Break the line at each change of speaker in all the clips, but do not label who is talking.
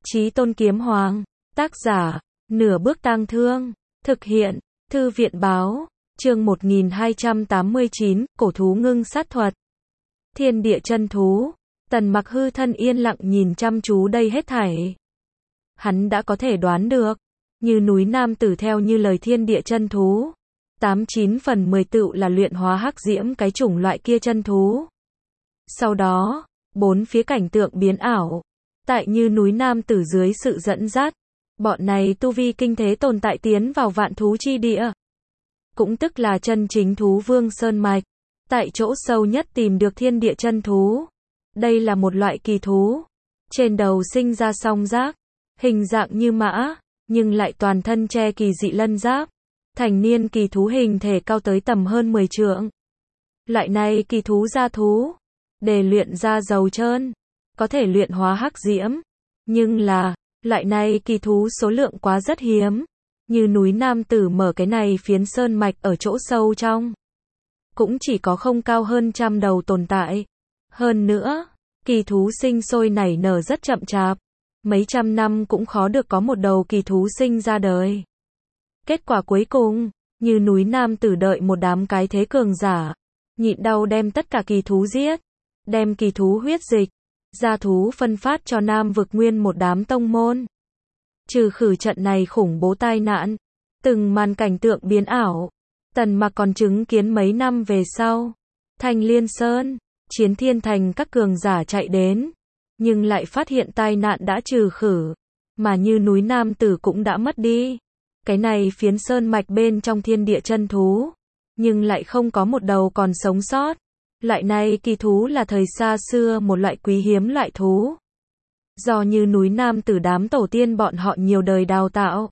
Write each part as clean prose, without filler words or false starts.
Chí Tôn Kiếm Hoàng, tác giả, Nửa Bước Tang Thương, thực hiện, Thư viện báo, chương 1289, cổ thú ngưng sát thuật. Thiên địa chân thú, Tần Mặc hư thân yên lặng nhìn chăm chú đây hết thảy. Hắn đã có thể đoán được, như núi nam tử theo như lời thiên địa chân thú, 89 phần 10 tựu là luyện hóa hắc diễm cái chủng loại kia chân thú. Sau đó, bốn phía cảnh tượng biến ảo, tại như núi nam tử dưới sự dẫn dắt, bọn này tu vi kinh thế tồn tại tiến vào vạn thú chi địa. Cũng tức là chân chính thú vương sơn mạch, tại chỗ sâu nhất tìm được thiên địa chân thú. Đây là một loại kỳ thú, trên đầu sinh ra song giác, hình dạng như mã, nhưng lại toàn thân che kỳ dị lân giáp. Thành niên kỳ thú hình thể cao tới tầm hơn 10 trượng. Loại này kỳ thú gia thú, để luyện ra dầu trơn, có thể luyện hóa hắc diễm. Nhưng là, loại này kỳ thú số lượng quá rất hiếm. Như núi nam tử mở cái này phiến sơn mạch ở chỗ sâu trong, cũng chỉ có không cao hơn 100 đầu tồn tại. Hơn nữa, kỳ thú sinh sôi nảy nở rất chậm chạp, mấy trăm năm cũng khó được có một đầu kỳ thú sinh ra đời. Kết quả cuối cùng, như núi nam tử đợi một đám cái thế cường giả, nhịn đau đem tất cả kỳ thú giết, đem kỳ thú huyết dịch, gia thú phân phát cho Nam vực nguyên một đám tông môn. Trừ khử trận này khủng bố tai nạn, từng màn cảnh tượng biến ảo, Tần Mặc còn chứng kiến mấy năm về sau, Thanh Liên Sơn, Chiến Thiên Thành các cường giả chạy đến, nhưng lại phát hiện tai nạn đã trừ khử, mà như núi nam tử cũng đã mất đi. Cái này phiến sơn mạch bên trong thiên địa chân thú, nhưng lại không có một đầu còn sống sót. Loại này kỳ thú là thời xa xưa một loại quý hiếm loại thú, do như núi nam tử đám tổ tiên bọn họ nhiều đời đào tạo,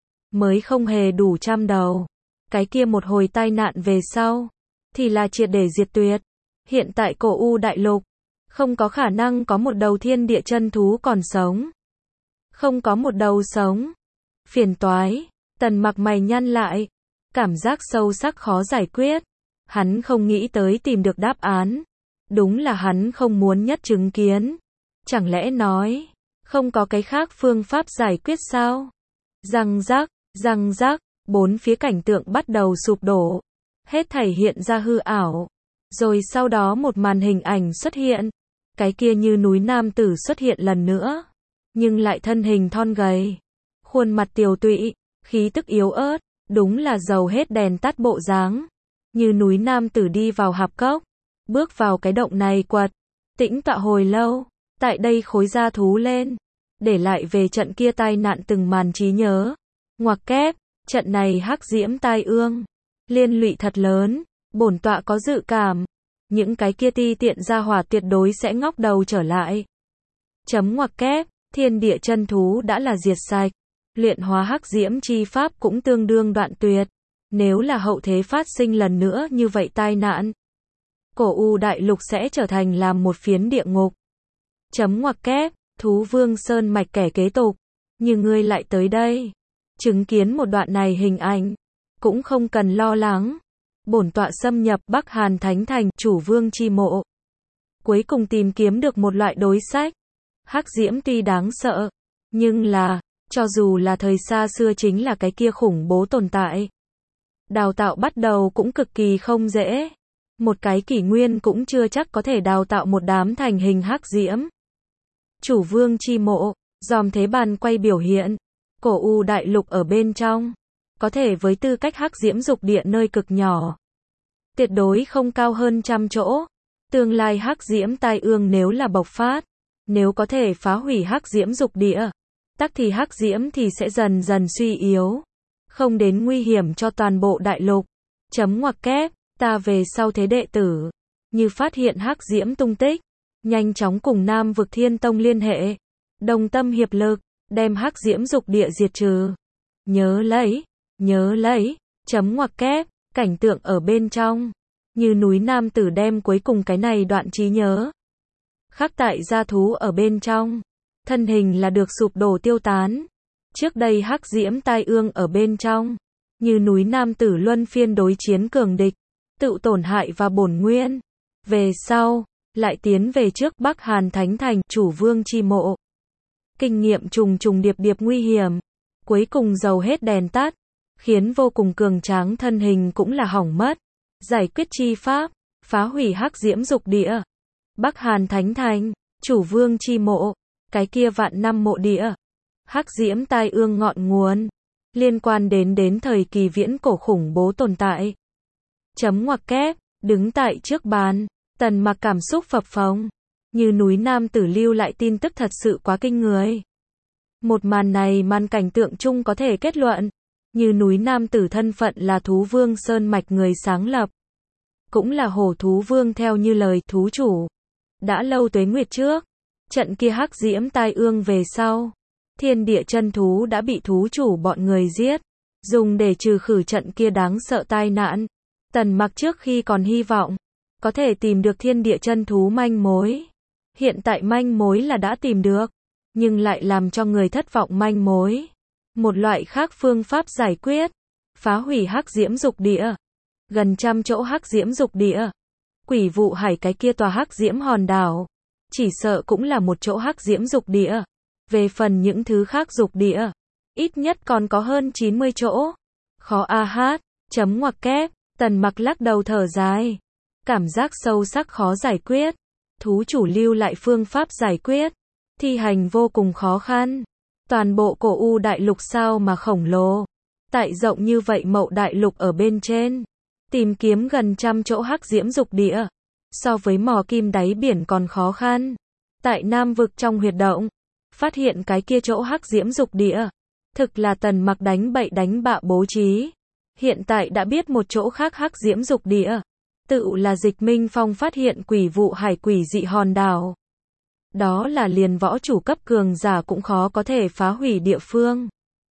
mới không hề đủ 100 đầu. Cái kia một hồi tai nạn về sau, thì là triệt để diệt tuyệt. Hiện tại cổ U đại lục, không có khả năng có một đầu thiên địa chân thú còn sống. Không có một đầu sống. Phiền toái. Tần Mặc mày nhăn lại, cảm giác sâu sắc khó giải quyết. Hắn không nghĩ tới tìm được đáp án. Đúng là hắn không muốn nhất chứng kiến. Chẳng lẽ nói, không có cái khác phương pháp giải quyết sao? Răng rác, bốn phía cảnh tượng bắt đầu sụp đổ. Hết thảy hiện ra hư ảo. Rồi sau đó một màn hình ảnh xuất hiện. Cái kia như núi nam tử xuất hiện lần nữa. Nhưng lại thân hình thon gầy. Khuôn mặt tiều tụy, khí tức yếu ớt, đúng là dầu hết đèn tắt bộ dáng. Như núi nam tử đi vào hạp cốc, bước vào cái động này quật, tĩnh tọa hồi lâu, tại đây khối da thú lên, để lại về trận kia tai nạn từng màn trí nhớ. Ngoặc kép, trận này hắc diễm tai ương, liên lụy thật lớn, bổn tọa có dự cảm, những cái kia ti tiện gia hỏa tuyệt đối sẽ ngóc đầu trở lại. Ngoặc kép, thiên địa chân thú đã là diệt sạch, luyện hóa hắc diễm chi pháp cũng tương đương đoạn tuyệt. Nếu là hậu thế phát sinh lần nữa như vậy tai nạn, cổ U đại lục sẽ trở thành làm một phiến địa ngục. Ngoặc kép, thú vương sơn mạch kẻ kế tục, như ngươi lại tới đây, chứng kiến một đoạn này hình ảnh, cũng không cần lo lắng. Bổn tọa xâm nhập Bắc Hàn Thánh Thành, chủ vương chi mộ, cuối cùng tìm kiếm được một loại đối sách. Hắc diễm tuy đáng sợ, nhưng là, cho dù là thời xa xưa chính là cái kia khủng bố tồn tại, đào tạo bắt đầu cũng cực kỳ không dễ. Một cái kỷ nguyên cũng chưa chắc có thể đào tạo một đám thành hình hắc diễm. Chủ vương chi mộ, dòm thế bàn quay biểu hiện, cổ U đại lục ở bên trong, có thể với tư cách hắc diễm dục địa nơi cực nhỏ, tuyệt đối không cao hơn 100 chỗ. Tương lai hắc diễm tai ương nếu là bộc phát, nếu có thể phá hủy hắc diễm dục địa, tắc thì hắc diễm thì sẽ dần dần suy yếu, không đến nguy hiểm cho toàn bộ đại lục. Ngoặc kép, ta về sau thế đệ tử, như phát hiện hắc diễm tung tích, nhanh chóng cùng Nam vực Thiên Tông liên hệ, đồng tâm hiệp lực, đem hắc diễm dục địa diệt trừ. Nhớ lấy, ngoặc kép, cảnh tượng ở bên trong, như núi nam tử đem cuối cùng cái này đoạn trí nhớ, khắc tại gia thú ở bên trong, thân hình là được sụp đổ tiêu tán. Trước đây hắc diễm tai ương ở bên trong, như núi nam tử luân phiên đối chiến cường địch, tự tổn hại và bổn nguyên. Về sau, lại tiến về trước Bắc Hàn Thánh Thành, chủ vương chi mộ. Kinh nghiệm trùng trùng điệp điệp nguy hiểm. Cuối cùng dầu hết đèn tắt. Khiến vô cùng cường tráng thân hình cũng là hỏng mất. Giải quyết chi pháp. Phá hủy hắc diễm dục địa. Bắc Hàn Thánh Thành. Chủ vương chi mộ. Cái kia vạn năm mộ địa. Hắc diễm tai ương ngọn nguồn. Liên quan đến thời kỳ viễn cổ khủng bố tồn tại. Chấm ngoặc kép. Đứng tại trước bàn. Tần Mặc cảm xúc phập phồng. Như núi nam tử lưu lại tin tức thật sự quá kinh người. Một màn này màn cảnh tượng chung có thể kết luận. Như núi nam tử thân phận là thú vương sơn mạch người sáng lập. Cũng là hổ thú vương theo như lời thú chủ. Đã lâu tuế nguyệt trước. Trận kia hắc diễm tai ương về sau. Thiên địa chân thú đã bị thú chủ bọn người giết. Dùng để trừ khử trận kia đáng sợ tai nạn. Tần Mặc trước khi còn hy vọng. Có thể tìm được thiên địa chân thú manh mối. Hiện tại manh mối là đã tìm được. Nhưng lại làm cho người thất vọng manh mối. Một loại khác phương pháp giải quyết. Phá hủy hắc diễm dục địa. Gần 100 chỗ hắc diễm dục địa. Quỷ vụ hải cái kia tòa hắc diễm hòn đảo. Chỉ sợ cũng là một chỗ hắc diễm dục địa. Về phần những thứ khác dục địa. Ít nhất còn có hơn 90 chỗ. Khó a hát. Chấm ngoặc kép. Tần Mặc lắc đầu thở dài. Cảm giác sâu sắc khó giải quyết. Thú chủ lưu lại phương pháp giải quyết. Thi hành vô cùng khó khăn. Toàn bộ cổ u đại lục sao mà khổng lồ. Tại rộng như vậy mậu đại lục ở bên trên. Tìm kiếm gần 100 chỗ hắc diễm dục địa. So với mò kim đáy biển còn khó khăn. Tại Nam vực trong huyệt động. Phát hiện cái kia chỗ hắc diễm dục địa. Thực là Tần Mặc đánh bậy đánh bạ bố trí. Hiện tại đã biết một chỗ khác hắc diễm dục địa. Tự là Dịch Minh Phong phát hiện quỷ vụ hải quỷ dị hòn đảo. Đó là liền võ chủ cấp cường giả cũng khó có thể phá hủy địa phương.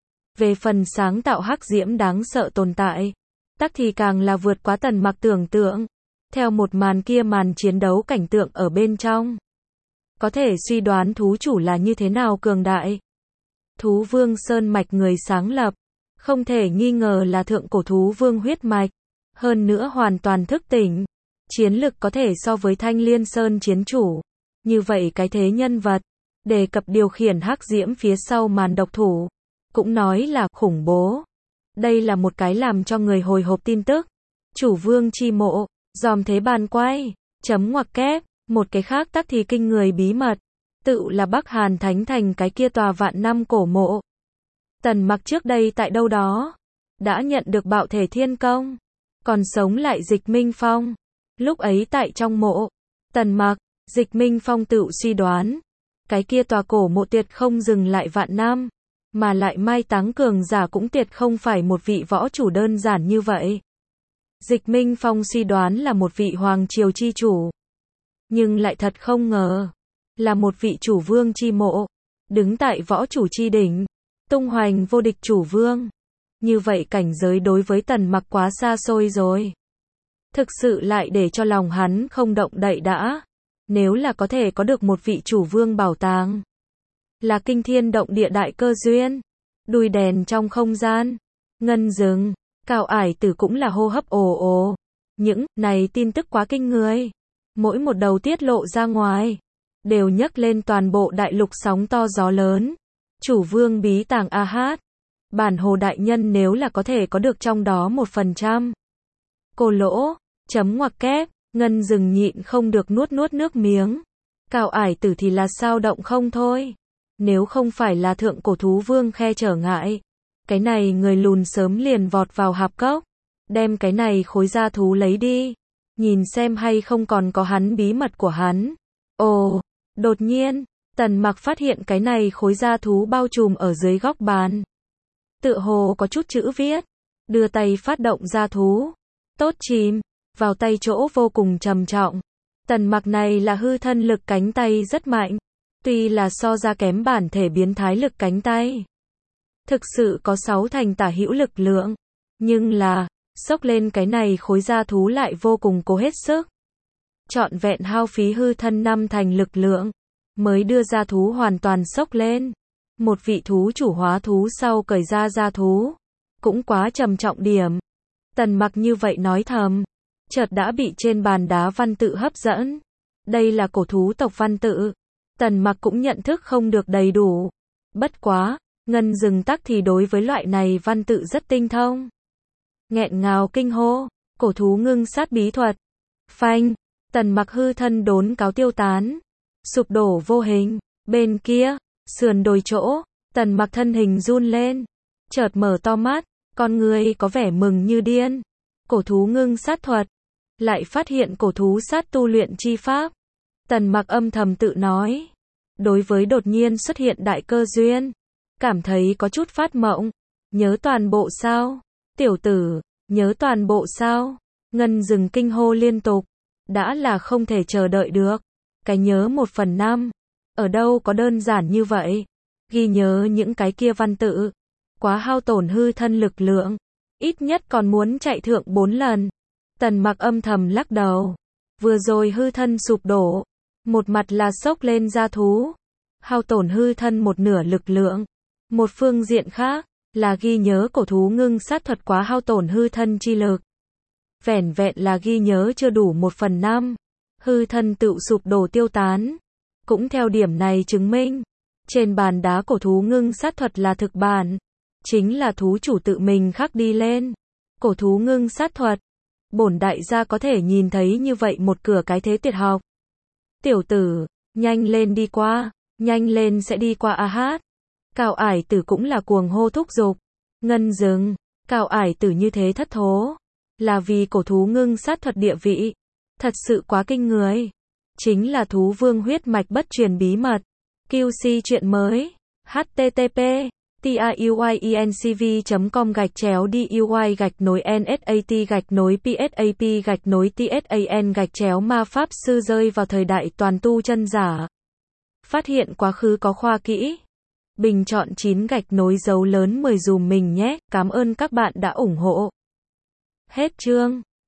Về phần sáng tạo hắc diễm đáng sợ tồn tại. Tắc thì càng là vượt quá Tần Mặc tưởng tượng. Theo một màn kia màn chiến đấu cảnh tượng ở bên trong. Có thể suy đoán thú chủ là như thế nào cường đại. Thú vương sơn mạch người sáng lập. Không thể nghi ngờ là thượng cổ thú vương huyết mạch. Hơn nữa hoàn toàn thức tỉnh. Chiến lực có thể so với Thanh Liên Sơn chiến chủ. Như vậy cái thế nhân vật. Đề cập điều khiển hắc diễm phía sau màn độc thủ. Cũng nói là khủng bố. Đây là một cái làm cho người hồi hộp tin tức. Chủ vương chi mộ. Dòm thế bàn quay. Chấm ngoặc kép. Một cái khác tắc thì kinh người bí mật. Tự là Bắc Hàn Thánh Thành cái kia tòa vạn năm cổ mộ. Tần Mặc trước đây tại đâu đó. Đã nhận được bạo thể thiên công. Còn sống lại Dịch Minh Phong. Lúc ấy tại trong mộ. Tần Mặc, Dịch Minh Phong tự suy đoán. Cái kia tòa cổ mộ tuyệt không dừng lại vạn năm. Mà lại mai táng cường giả cũng tuyệt không phải một vị võ chủ đơn giản như vậy. Dịch Minh Phong suy đoán là một vị hoàng triều chi chủ. Nhưng lại thật không ngờ. Là một vị chủ vương chi mộ. Đứng tại võ chủ chi đỉnh. Tung hoành vô địch chủ vương. Như vậy cảnh giới đối với Tần Mặc quá xa xôi rồi. Thực sự lại để cho lòng hắn không động đậy đã. Nếu là có thể có được một vị chủ vương bảo tàng. Là kinh thiên động địa đại cơ duyên. Đuôi đèn trong không gian. Ngân rừng. Cao ải tử cũng là hô hấp ồ ồ. Những này tin tức quá kinh người. Mỗi một đầu tiết lộ ra ngoài. Đều nhấc lên toàn bộ đại lục sóng to gió lớn. Chủ vương bí tàng a hát. Bản hồ đại nhân nếu là có thể có được trong đó 1%. Cô lỗ. Chấm ngoặc kép. Ngân rừng nhịn không được nuốt nước miếng. Cao ải tử thì là sao động không thôi. Nếu không phải là thượng cổ thú vương khe trở ngại. Cái này người lùn sớm liền vọt vào hạp cốc. Đem cái này khối da thú lấy đi. Nhìn xem hay không còn có hắn bí mật của hắn. Ồ, đột nhiên, Tần Mặc phát hiện cái này khối da thú bao trùm ở dưới góc bàn. Tựa hồ có chút chữ viết. Đưa tay phát động da thú. Tốt chìm. Vào tay chỗ vô cùng trầm trọng. Tần Mặc này là hư thân lực cánh tay rất mạnh. Tuy là so ra kém bản thể biến thái lực cánh tay. Thực sự có 6 thành tả hữu lực lượng. Nhưng là, xốc lên cái này khối da thú lại vô cùng cố hết sức. Trọn vẹn hao phí hư thân 5 thành lực lượng. Mới đưa da thú hoàn toàn xốc lên. Một vị thú chủ hóa thú sau cởi ra da thú. Cũng quá trầm trọng điểm. Tần Mặc như vậy nói thầm. Chợt đã bị trên bàn đá văn tự hấp dẫn. Đây là cổ thú tộc văn tự. Tần Mặc cũng nhận thức không được đầy đủ. Bất quá, Ngân Dừng tắc thì đối với loại này văn tự rất tinh thông. Nghẹn ngào kinh hô, cổ thú ngưng sát bí thuật. Phanh, Tần Mặc hư thân đốn cáo tiêu tán, sụp đổ vô hình. Bên kia, sườn đồi chỗ, Tần Mặc thân hình run lên, chợt mở to mắt, con người có vẻ mừng như điên. Cổ thú ngưng sát thuật, lại phát hiện cổ thú sát tu luyện chi pháp. Tần Mặc âm thầm tự nói, đối với đột nhiên xuất hiện đại cơ duyên, cảm thấy có chút phát mộng. Nhớ toàn bộ sao? Tiểu tử, nhớ toàn bộ sao? Ngân Dừng kinh hô liên tục, đã là không thể chờ đợi được. Cái nhớ 1/5, ở đâu có đơn giản như vậy? Ghi nhớ những cái kia văn tự, quá hao tổn hư thân lực lượng, ít nhất còn muốn chạy thượng 4 lần. Tần Mặc âm thầm lắc đầu, vừa rồi hư thân sụp đổ, một mặt là sốc lên gia thú, hao tổn hư thân một nửa lực lượng, một phương diện khác là ghi nhớ cổ thú ngưng sát thuật quá hao tổn hư thân chi lực. Vẻn vẹn là ghi nhớ chưa đủ 1/5, hư thân tự sụp đổ tiêu tán. Cũng theo điểm này chứng minh, trên bàn đá cổ thú ngưng sát thuật là thực bản, chính là thú chủ tự mình khắc đi lên. Cổ thú ngưng sát thuật, bổn đại gia có thể nhìn thấy như vậy một cửa cái thế tuyệt học. Tiểu tử, nhanh lên đi qua, nhanh lên sẽ đi qua a hát. Cao Ải Tử cũng là cuồng hô thúc giục. Ngân Dừng, Cao Ải Tử như thế thất thố, là vì cổ thú ngưng sát thuật địa vị, thật sự quá kinh người. Chính là thú vương huyết mạch bất truyền bí mật. QC chuyện mới. http tayuy.com/duy-nsat-psap-ma pháp sư rơi vào thời đại toàn tu chân giả. Phát hiện quá khứ có khoa kỹ. Bình chọn 9 dấu lớn 10 dùm mình nhé. Cảm ơn các bạn đã ủng hộ. Hết chương.